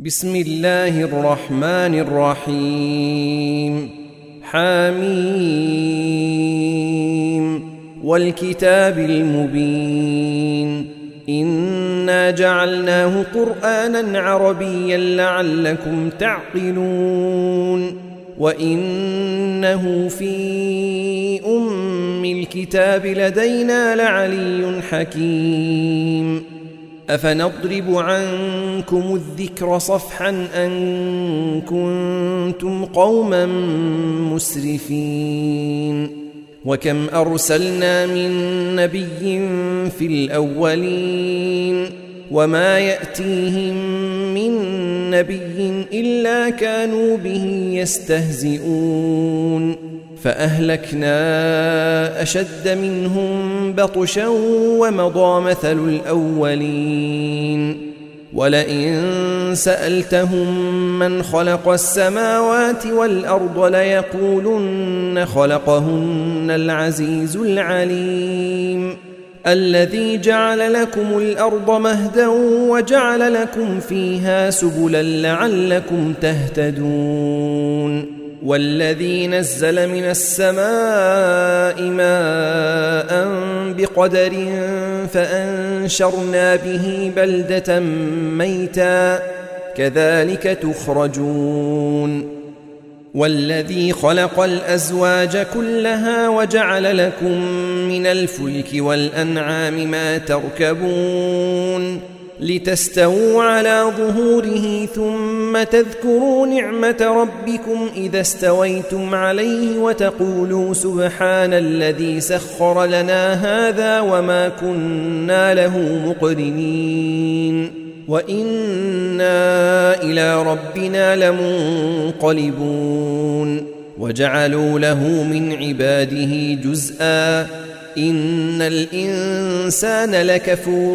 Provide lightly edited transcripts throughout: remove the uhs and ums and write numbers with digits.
بسم الله الرحمن الرحيم. حميم والكتاب المبين إنا جعلناه قرآنا عربيا لعلكم تعقلون وإنه في أم الكتاب لدينا لعلي حكيم. أفنضرب عنكم الذكر صفحا أن كنتم قوما مسرفين وكم أرسلنا من نبي في الأولين وما يأتيهم من نبي إلا كانوا به يستهزئون فأهلكنا أشد منهم بطشا ومضى مثل الأولين ولئن سألتهم من خلق السماوات والأرض ليقولن خلقهن العزيز العليم الذي جعل لكم الأرض مهدا وجعل لكم فيها سبلا لعلكم تهتدون والذي نزل من السماء ماء بقدر فأنشرنا به بلدة ميتا كذلك تخرجون والذي خلق الأزواج كلها وجعل لكم من الفلك والأنعام ما تركبون لتستووا على ظهوره ثم تذكروا نعمة ربكم إذا استويتم عليه وتقولوا سبحان الذي سخر لنا هذا وما كنا له مقرنين وإنا إلى ربنا لمنقلبون وجعلوا له من عباده جزءا إن الإنسان لكفور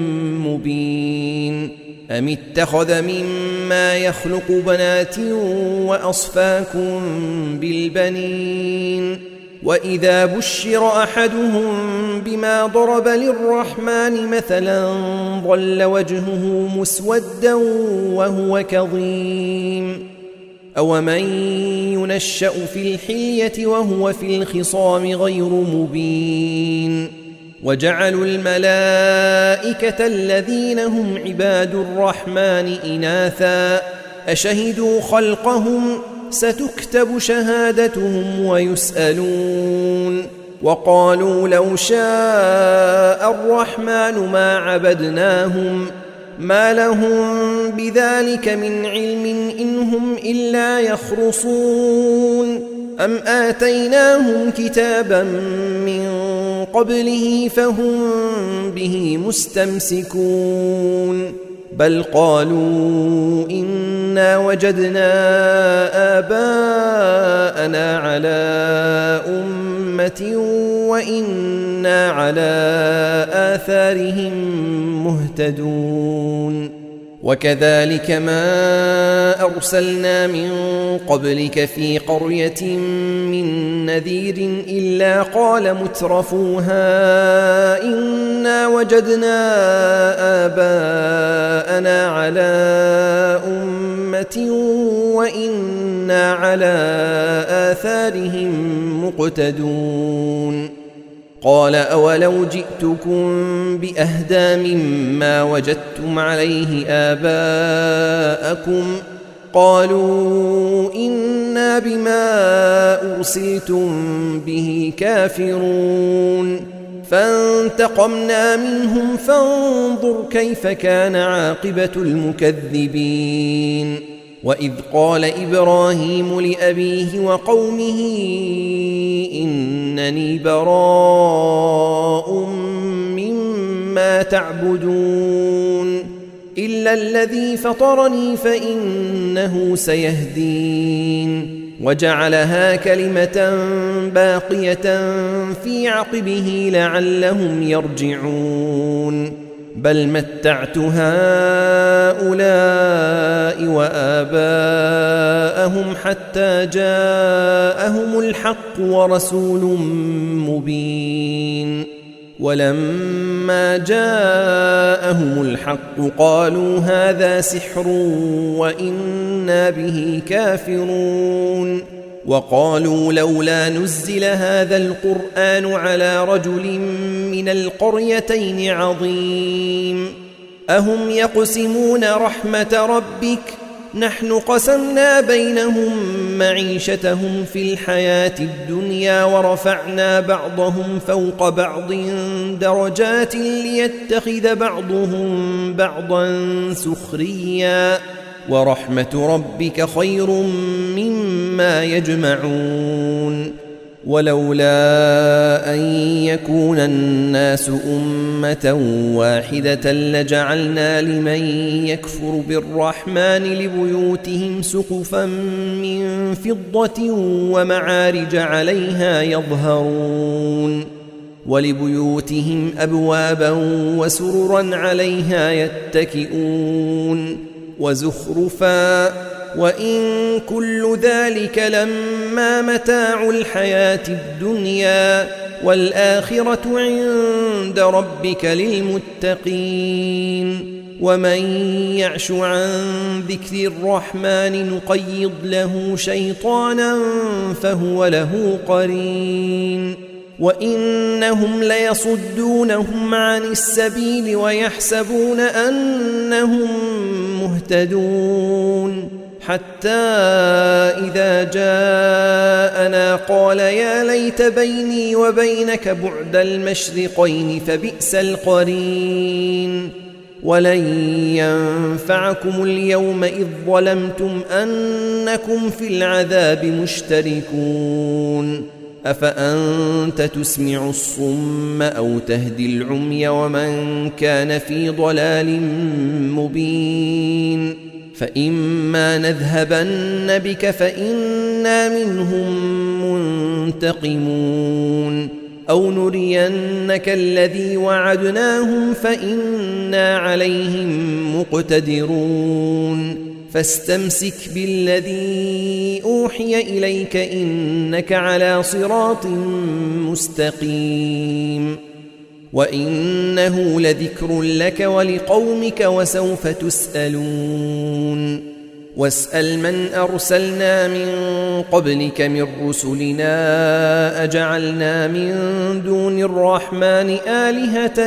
مبين أم اتخذ مما يخلق بنات وأصفاكم بالبنين وإذا بشر أحدهم بما ضرب للرحمن مثلا ظل وجهه مسودا وهو كظيم أومن ينشأ في الحلية وهو في الخصام غير مبين وجعلوا الملائكة الذين هم عباد الرحمن إناثا أشهدوا خلقهم ستكتب شهادتهم ويسألون وقالوا لو شاء الرحمن ما عبدناهم ما لهم بذلك من علم إن هم إلا يخرصون أم آتيناهم كتابا من قبله فهم به مستمسكون بل قالوا إنا وجدنا آباءنا على أمة وإنا على آثارهم مهتدون وكذلك ما أرسلنا من قبلك في قرية من نذير إلا قال مترفوها إنا وجدنا آباءنا على أمة وإنا على آثارهم مقتدون قال أولو جئتكم بأهدى مما وجدتم عليه آباءكم قالوا إنا بما أرسلتم به كافرون فانتقمنا منهم فانظر كيف كان عاقبة المكذبين وإذ قال إبراهيم لأبيه وقومه إنني براء مما تعبدون إلا الذي فطرني فإنه سيهدين وجعلها كلمة باقية في عقبه لعلهم يرجعون بل متعت هؤلاء وآباءهم حتى جاءهم الحق ورسول مبين ولما فلما جاءهم الحق قالوا هذا سحر وإنا به كافرون وقالوا لولا نزل هذا القرآن على رجل من القريتين عظيم أهم يقسمون رحمة ربك نحن قسمنا بينهم معيشتهم في الحياة الدنيا ورفعنا بعضهم فوق بعض درجات ليتخذ بعضهم بعضا سخريا ورحمة ربك خير مما يجمعون ولولا أن يكون الناس أمة واحدة لجعلنا لمن يكفر بالرحمن لبيوتهم سقفا من فضة ومعارج عليها يظهرون ولبيوتهم أبوابا وسررا عليها يتكئون وزخرفا وإن كل ذلك لما متاع الحياة الدنيا والآخرة عند ربك للمتقين ومن يعش عن ذكر الرحمن نقيض له شيطانا فهو له قرين وإنهم ليصدونهم عن السبيل ويحسبون أنهم مهتدون حتى إذا جاءنا قال يا ليت بيني وبينك بعد المشرقين فبئس القرين ولن ينفعكم اليوم إذ ظلمتم أنكم في العذاب مشتركون أفأنت تسمع الصم أو تهدي العمي ومن كان في ضلال مبين فإما نذهبن بك فإنا منهم منتقمون أو نرينك الذي وعدناهم فإنا عليهم مقتدرون فاستمسك بالذي أوحي إليك إنك على صراط مستقيم وإنه لذكر لك ولقومك وسوف تسألون واسأل من أرسلنا من قبلك من رسلنا أجعلنا من دون الرحمن آلهة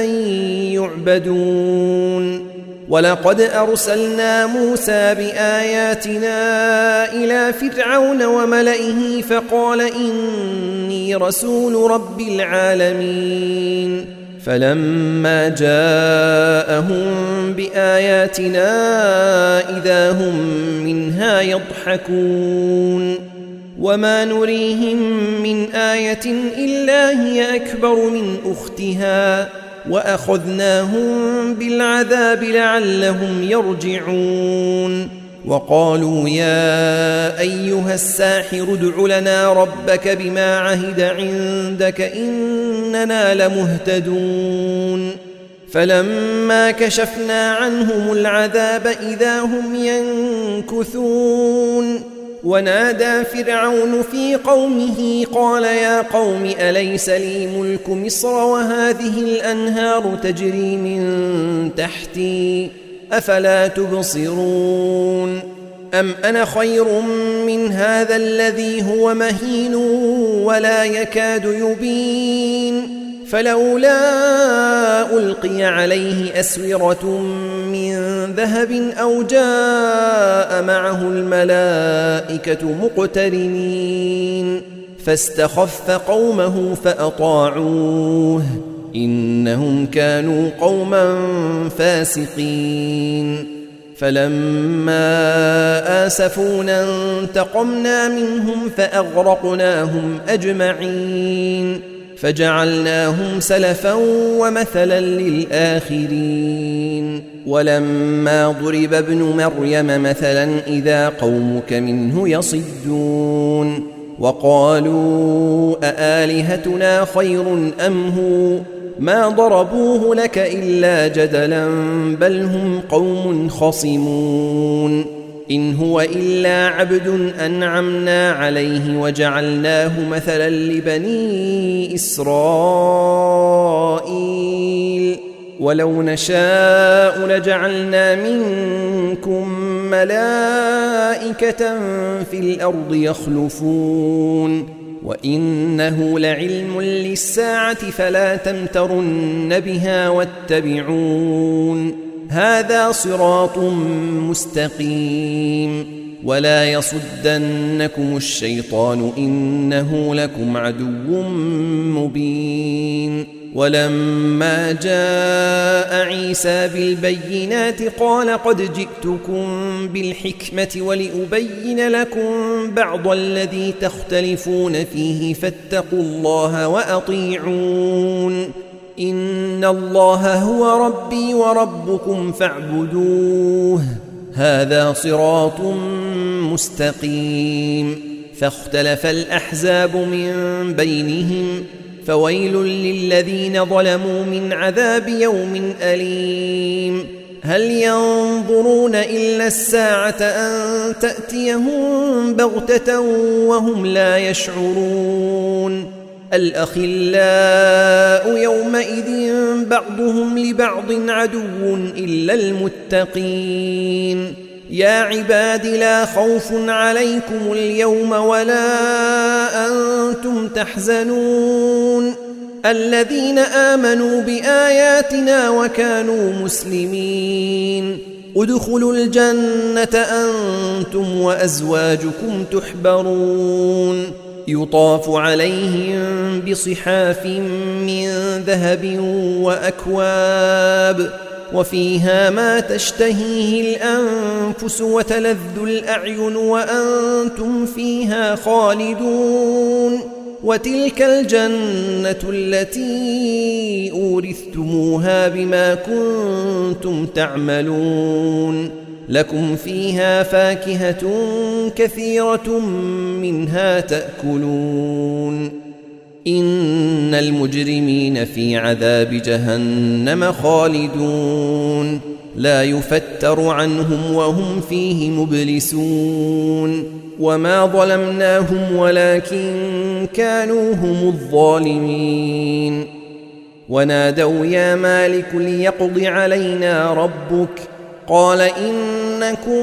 يعبدون ولقد أرسلنا موسى بآياتنا إلى فرعون وملئه فقال إني رسول رب العالمين فلما جاءهم بآياتنا إذا هم منها يضحكون وما نريهم من آية إلا هي أكبر من أختها وأخذناهم بالعذاب لعلهم يرجعون وقالوا يا أيها الساحر ادع لنا ربك بما عهد عندك إننا لمهتدون فلما كشفنا عنهم العذاب إذا هم ينكثون ونادى فرعون في قومه قال يا قوم أليس لي ملك مصر وهذه الأنهار تجري من تحتي أفلا تبصرون أم أنا خير من هذا الذي هو مهين ولا يكاد يبين فلولا ألقي عليه أسورة من ذهب أو جاء معه الملائكة مقترنين فاستخف قومه فأطاعوه إنهم كانوا قوما فاسقين فلما آسفونا انتقمنا منهم فأغرقناهم أجمعين فجعلناهم سلفا ومثلا للآخرين ولما ضرب ابن مريم مثلا إذا قومك منه يصدون وقالوا أآلهتنا خير أم هو ما ضربوه لك إلا جدلا بل هم قوم خصمون إن هو إلا عبد أنعمنا عليه وجعلناه مثلا لبني إسرائيل ولو نشاء لجعلنا منكم ملائكة في الأرض يخلفون وإنه لعلم للساعة فلا تمترن بها واتبعون هذا صراط مستقيم ولا يصدنكم الشيطان إنه لكم عدو مبين ولما جاء عيسى بالبينات قال قد جئتكم بالحكمة ولأبين لكم بعض الذي تختلفون فيه فاتقوا الله وأطيعون إن الله هو ربي وربكم فاعبدوه هذا صراط مستقيم فاختلف الأحزاب من بينهم فويل للذين ظلموا من عذاب يوم أليم هل ينظرون إلا الساعة أن تأتيهم بغتة وهم لا يشعرون الأخلاء يومئذ بعضهم لبعض عدو إلا المتقين يا عباد لا خوف عليكم اليوم ولا أنتم تحزنون الذين آمنوا بآياتنا وكانوا مسلمين ادخلوا الجنة أنتم وأزواجكم تحبرون يطاف عليهم بصحاف من ذهب وأكواب وفيها ما تشتهيه الأنفس وتلذ الأعين وأنتم فيها خالدون وتلك الجنة التي أورثتموها بما كنتم تعملون لكم فيها فاكهة كثيرة منها تأكلون إن المجرمين في عذاب جهنم خالدون لا يفتر عنهم وهم فيه مبلسون وما ظلمناهم ولكن كانوا هم الظالمين ونادوا يا مالك ليقض علينا ربك قال إنكم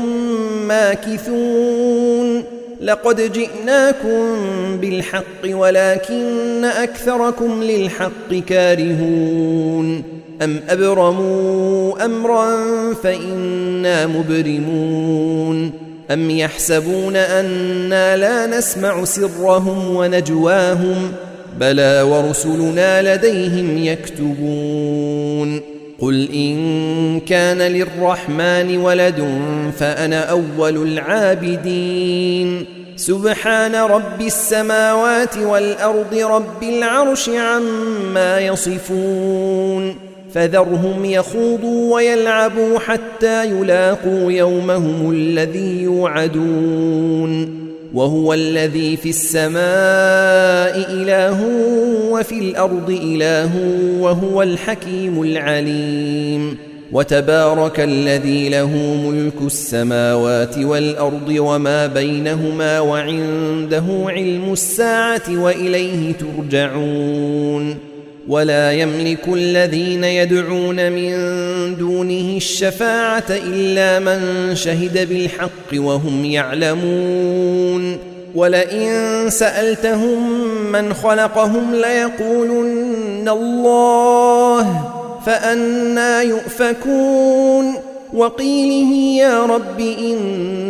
ماكثون لقد جئناكم بالحق ولكن أكثركم للحق كارهون أم أبرموا أمرا فإنا مبرمون أم يحسبون أنا لا نسمع سرهم ونجواهم بلى ورسلنا لديهم يكتبون قل إن كان للرحمن ولد فأنا أول العابدين سبحان رب السماوات والأرض رب العرش عما يصفون فذرهم يخوضوا ويلعبوا حتى يلاقوا يومهم الذي يوعدون وهو الذي في السماء إله وفي الأرض إله وهو الحكيم العليم وتبارك الذي له ملك السماوات والأرض وما بينهما وعنده علم الساعة وإليه ترجعون ولا يملك الذين يدعون من دونه الشفاعة إلا من شهد بالحق وهم يعلمون ولئن سألتهم من خلقهم ليقولن الله فأنى يؤفكون وقيله يا رب إن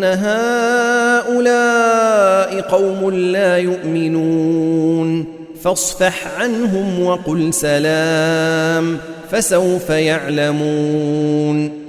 هؤلاء قوم لا يؤمنون فاصفح عنهم وقل سلام فسوف يعلمون